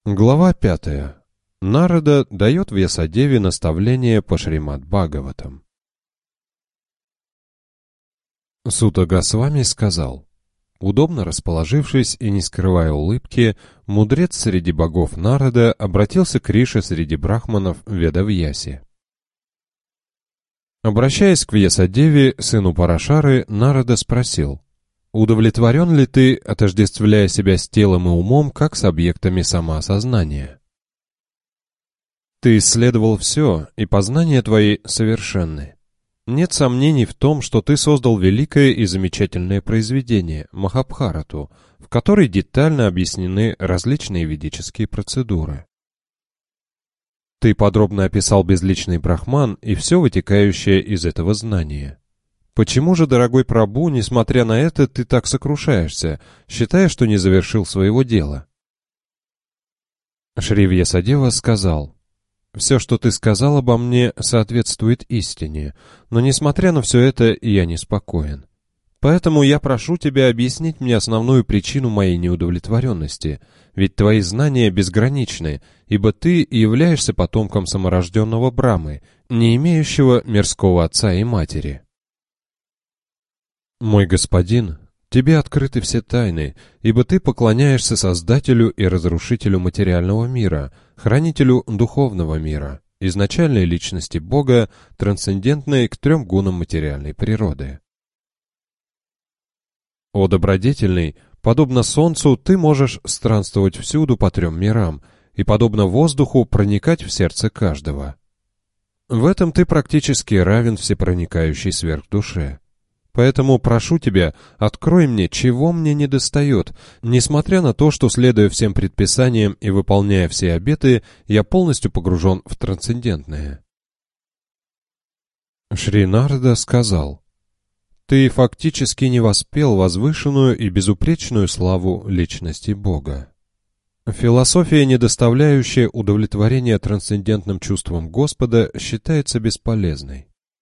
Глава 5. Нарада дает Вьясадеве наставление по Шримад-Бхагаватам. Сута Госвами сказал: удобно расположившись и не скрывая улыбки, мудрец среди богов Нарада обратился к Рише среди брахманов Ведавьясе. Обращаясь к Вьясадеве, сыну Парашары, Нарада спросил: удовлетворен ли ты, отождествляя себя с телом и умом, как с объектами самоосознания? Ты исследовал все, и познания твои совершенны. Нет сомнений в том, что ты создал великое и замечательное произведение Махабхарату, в которой детально объяснены различные ведические процедуры. Ты подробно описал безличный Брахман и все вытекающее из этого знания. Почему же, дорогой Прабху, несмотря на это, ты так сокрушаешься, считая, что не завершил своего дела? Шри Вьясадева сказал: все, что ты сказал обо мне, соответствует истине, но, несмотря на все это, я неспокоен. Поэтому я прошу тебя объяснить мне основную причину моей неудовлетворенности, ведь твои знания безграничны, ибо ты являешься потомком саморожденного Брамы, не имеющего мирского отца и матери. Мой господин, тебе открыты все тайны, ибо ты поклоняешься Создателю и Разрушителю материального мира, Хранителю духовного мира, изначальной личности Бога, трансцендентной к 3 гунам материальной природы. О добродетельный, подобно солнцу, ты можешь странствовать всюду по 3 мирам и, подобно воздуху, проникать в сердце каждого. В этом ты практически равен всепроникающей сверхдуше. Поэтому прошу тебя, открой мне, чего мне недостает, несмотря на то, что, следуя всем предписаниям и выполняя все обеты, я полностью погружен в трансцендентное. Шри Нарада сказал: ты фактически не воспел возвышенную и безупречную славу личности Бога. Философия, не доставляющая удовлетворения трансцендентным чувствам Господа, считается бесполезной.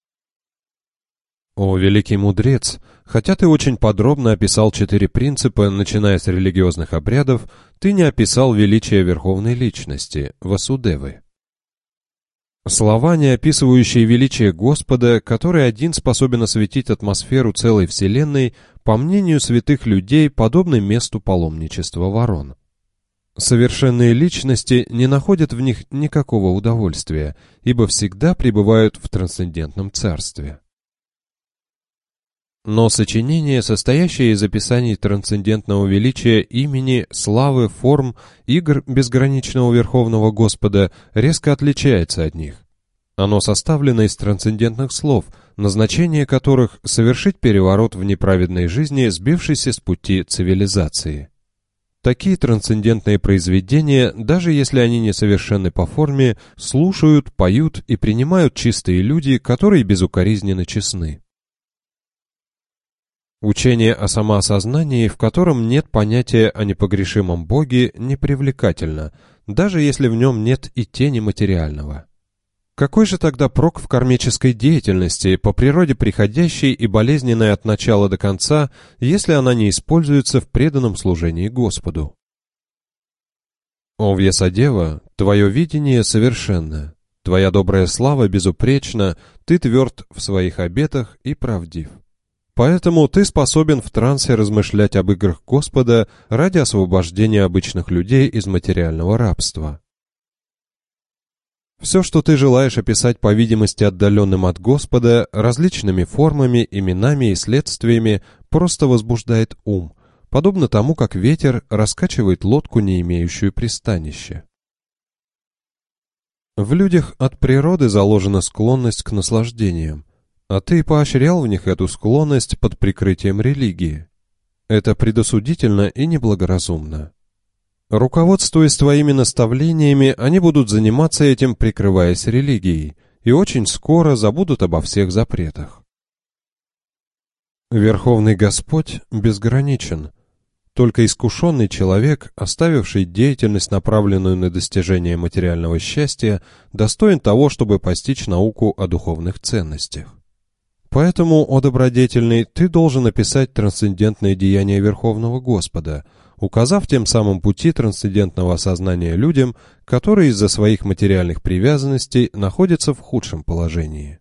О, великий мудрец, хотя ты очень подробно описал 4 принципа, начиная с религиозных обрядов, ты не описал величие Верховной Личности, Васудевы. Слова, не описывающие величие Господа, который один способен осветить атмосферу целой Вселенной, по мнению святых людей, подобны месту паломничества ворон. Совершенные личности не находят в них никакого удовольствия, ибо всегда пребывают в трансцендентном царстве. Но сочинение, состоящее из описаний трансцендентного величия имени, славы, форм, игр безграничного Верховного Господа, резко отличается от них. Оно составлено из трансцендентных слов, назначение которых — совершить переворот в неправедной жизни, сбившейся с пути цивилизации. Такие трансцендентные произведения, даже если они несовершенны по форме, слушают, поют и принимают чистые люди, которые безукоризненно честны. Учение о самоосознании, в котором нет понятия о непогрешимом Боге, непривлекательно, даже если в нем нет и тени материального. Какой же тогда прок в кармической деятельности, по природе приходящей и болезненной от начала до конца, если она не используется в преданном служении Господу? О Вьясадева, твое видение совершенно, твоя добрая слава безупречна, ты тверд в своих обетах и правдив. Поэтому ты способен в трансе размышлять об играх Господа ради освобождения обычных людей из материального рабства. Все, что ты желаешь описать по видимости отдаленным от Господа, различными формами, именами и следствиями, просто возбуждает ум, подобно тому, как ветер раскачивает лодку, не имеющую пристанища. В людях от природы заложена склонность к наслаждениям, а ты поощрял в них эту склонность под прикрытием религии. Это предосудительно и неблагоразумно. Руководствуясь твоими наставлениями, они будут заниматься этим, прикрываясь религией, и очень скоро забудут обо всех запретах. Верховный Господь безграничен. Только искушенный человек, оставивший деятельность, направленную на достижение материального счастья, достоин того, чтобы постичь науку о духовных ценностях. Поэтому, о добродетельный, ты должен описать трансцендентное деяние Верховного Господа, указав тем самым пути трансцендентного осознания людям, которые из-за своих материальных привязанностей находятся в худшем положении.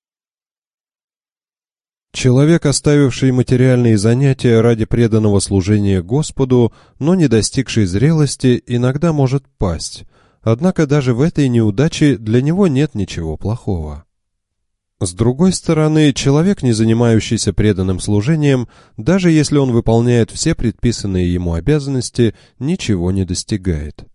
Человек, оставивший материальные занятия ради преданного служения Господу, но не достигший зрелости, иногда может пасть, однако даже в этой неудаче для него нет ничего плохого. С другой стороны, человек, не занимающийся преданным служением, даже если он выполняет все предписанные ему обязанности, ничего не достигает.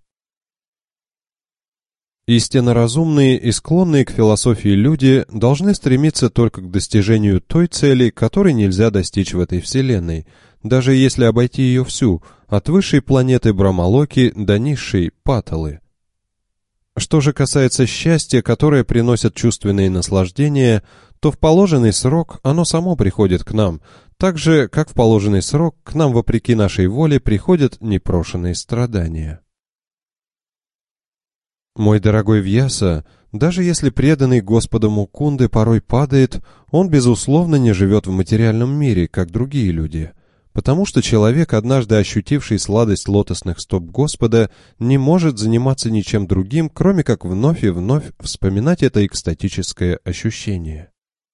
Истинно разумные и склонные к философии люди должны стремиться только к достижению той цели, которой нельзя достичь в этой вселенной, даже если обойти ее всю, от высшей планеты Брамалоки до низшей Паталы. Что же касается счастья, которое приносит чувственные наслаждения, то в положенный срок оно само приходит к нам, так же, как в положенный срок к нам вопреки нашей воле приходят непрошенные страдания. Мой дорогой Вьяса, даже если преданный Господу Мукунды порой падает, он, безусловно, не живет в материальном мире, как другие люди, потому что человек, однажды ощутивший сладость лотосных стоп Господа, не может заниматься ничем другим, кроме как вновь и вновь вспоминать это экстатическое ощущение.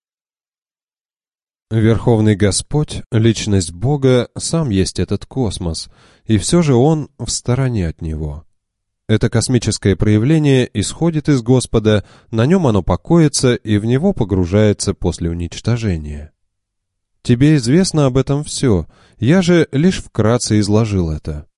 Верховный Господь, личность Бога, сам есть этот космос, и все же Он в стороне от него. Это космическое проявление исходит из Господа, на нем оно покоится и в него погружается после уничтожения. Тебе известно об этом все, я же лишь вкратце изложил это.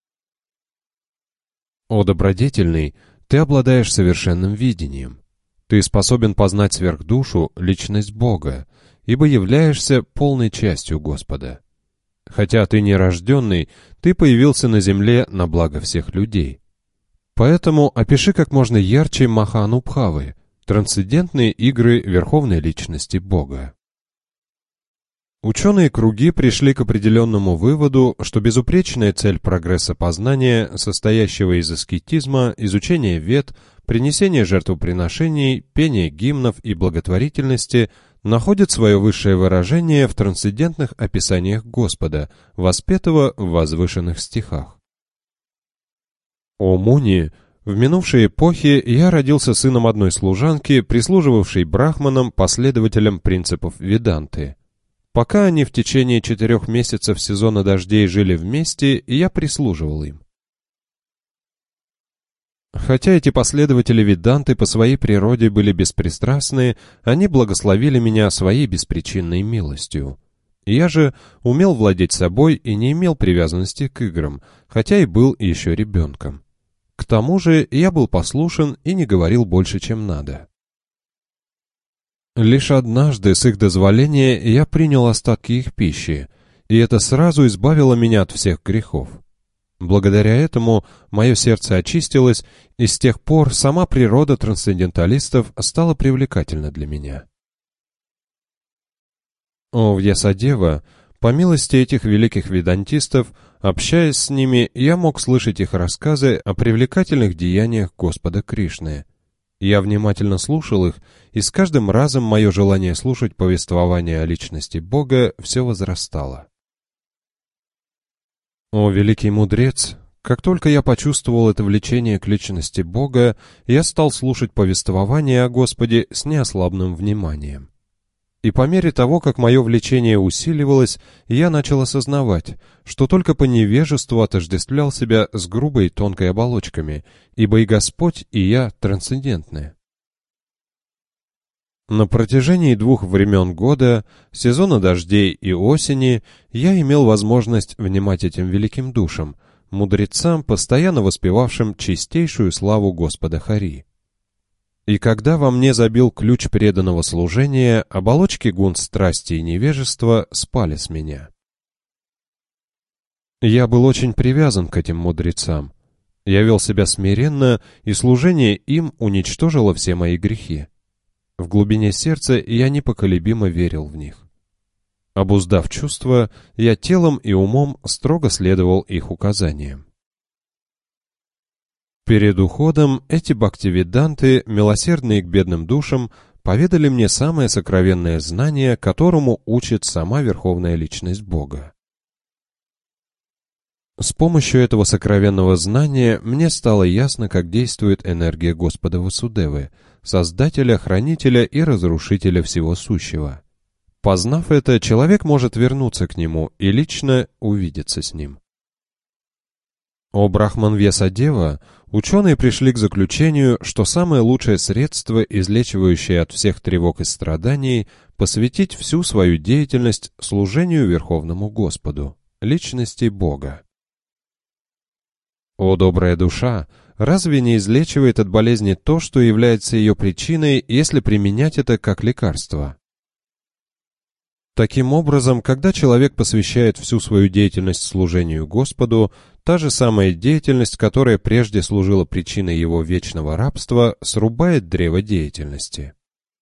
О добродетельный, ты обладаешь совершенным видением. Ты способен познать сверхдушу, личность Бога, ибо являешься полной частью Господа. Хотя ты нерожденный, ты появился на земле на благо всех людей. Поэтому опиши как можно ярче Маханубхавы, трансцендентные игры Верховной Личности Бога. Ученые круги пришли к определенному выводу, что безупречная цель прогресса познания, состоящего из аскетизма, изучения вед, принесения жертвоприношений, пения гимнов и благотворительности, находит свое высшее выражение в трансцендентных описаниях Господа, воспетого в возвышенных стихах. О Муни, в минувшей эпохе я родился сыном одной служанки, прислуживавшей брахманам, последователям принципов Веданты. Пока они в течение 4 месяцев сезона дождей жили вместе, я прислуживал им. Хотя эти последователи Веданты по своей природе были беспристрастны, они благословили меня своей беспричинной милостью. Я же умел владеть собой и не имел привязанности к играм, хотя и был еще ребенком. К тому же я был послушен и не говорил больше, чем надо. Лишь однажды, с их дозволения, я принял остатки их пищи, и это сразу избавило меня от всех грехов. Благодаря этому мое сердце очистилось, и с тех пор сама природа трансценденталистов стала привлекательна для меня. О Вьясадева, по милости этих великих ведантистов, общаясь с ними, я мог слышать их рассказы о привлекательных деяниях Господа Кришны. Я внимательно слушал их, и с каждым разом мое желание слушать повествование о личности Бога все возрастало. О великий мудрец! Как только я почувствовал это влечение к личности Бога, я стал слушать повествование о Господе с неослабным вниманием. И по мере того, как мое влечение усиливалось, я начал осознавать, что только по невежеству отождествлял себя с грубой и тонкой оболочками, ибо и Господь, и я трансцендентны. На протяжении 2 времен года, сезона дождей и осени, я имел возможность внимать этим великим душам, мудрецам, постоянно воспевавшим чистейшую славу Господа Хари. И когда во мне забил ключ преданного служения, оболочки гун страсти и невежества спали с меня. Я был очень привязан к этим мудрецам. Я вел себя смиренно, и служение им уничтожило все мои грехи. В глубине сердца я непоколебимо верил в них. Обуздав чувства, я телом и умом строго следовал их указаниям. Перед уходом эти бхактивиданты, милосердные к бедным душам, поведали мне самое сокровенное знание, которому учит сама Верховная Личность Бога. С помощью этого сокровенного знания мне стало ясно, как действует энергия Господа Васудевы, Создателя, Хранителя и Разрушителя всего сущего. Познав это, человек может вернуться к нему и лично увидеться с ним. О Брахман-Вьясадева, ученые пришли к заключению, что самое лучшее средство, излечивающее от всех тревог и страданий, посвятить всю свою деятельность служению Верховному Господу, личности Бога. О добрая душа, разве не излечивает от болезни то, что является ее причиной, если применять это как лекарство? Таким образом, когда человек посвящает всю свою деятельность служению Господу, та же самая деятельность, которая прежде служила причиной его вечного рабства, срубает древо деятельности.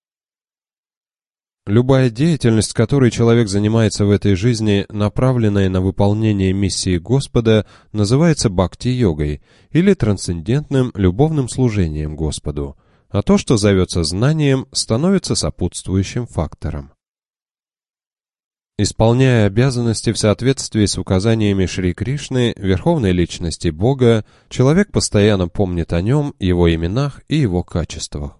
Любая деятельность, которой человек занимается в этой жизни, направленная на выполнение миссии Господа, называется бхакти-йогой или трансцендентным любовным служением Господу, а то, что зовется знанием, становится сопутствующим фактором. Исполняя обязанности в соответствии с указаниями Шри Кришны, Верховной Личности Бога, человек постоянно помнит о нем, его именах и его качествах.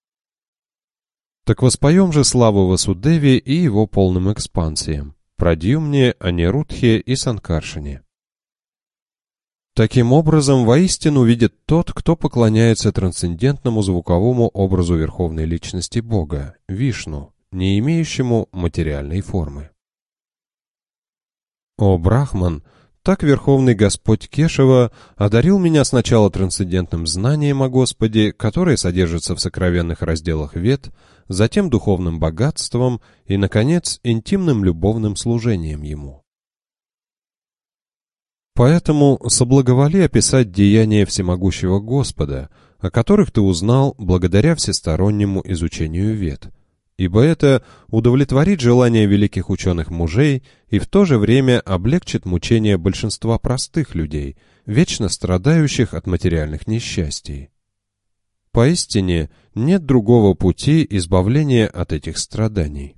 Так воспоем же славу Васудеве и его полным экспансиям, Прадьюмне, Анирудхе и Санкаршине. Таким образом, воистину видит тот, кто поклоняется трансцендентному звуковому образу Верховной Личности Бога, Вишну, не имеющему материальной формы. О Брахман, так Верховный Господь Кешава одарил меня сначала трансцендентным знанием о Господе, которое содержится в сокровенных разделах Вед, затем духовным богатством и, наконец, интимным любовным служением Ему. Поэтому соблаговоли описать деяния всемогущего Господа, о которых ты узнал благодаря всестороннему изучению Вед, ибо это удовлетворит желания великих ученых-мужей и в то же время облегчит мучения большинства простых людей, вечно страдающих от материальных несчастий. Поистине, нет другого пути избавления от этих страданий.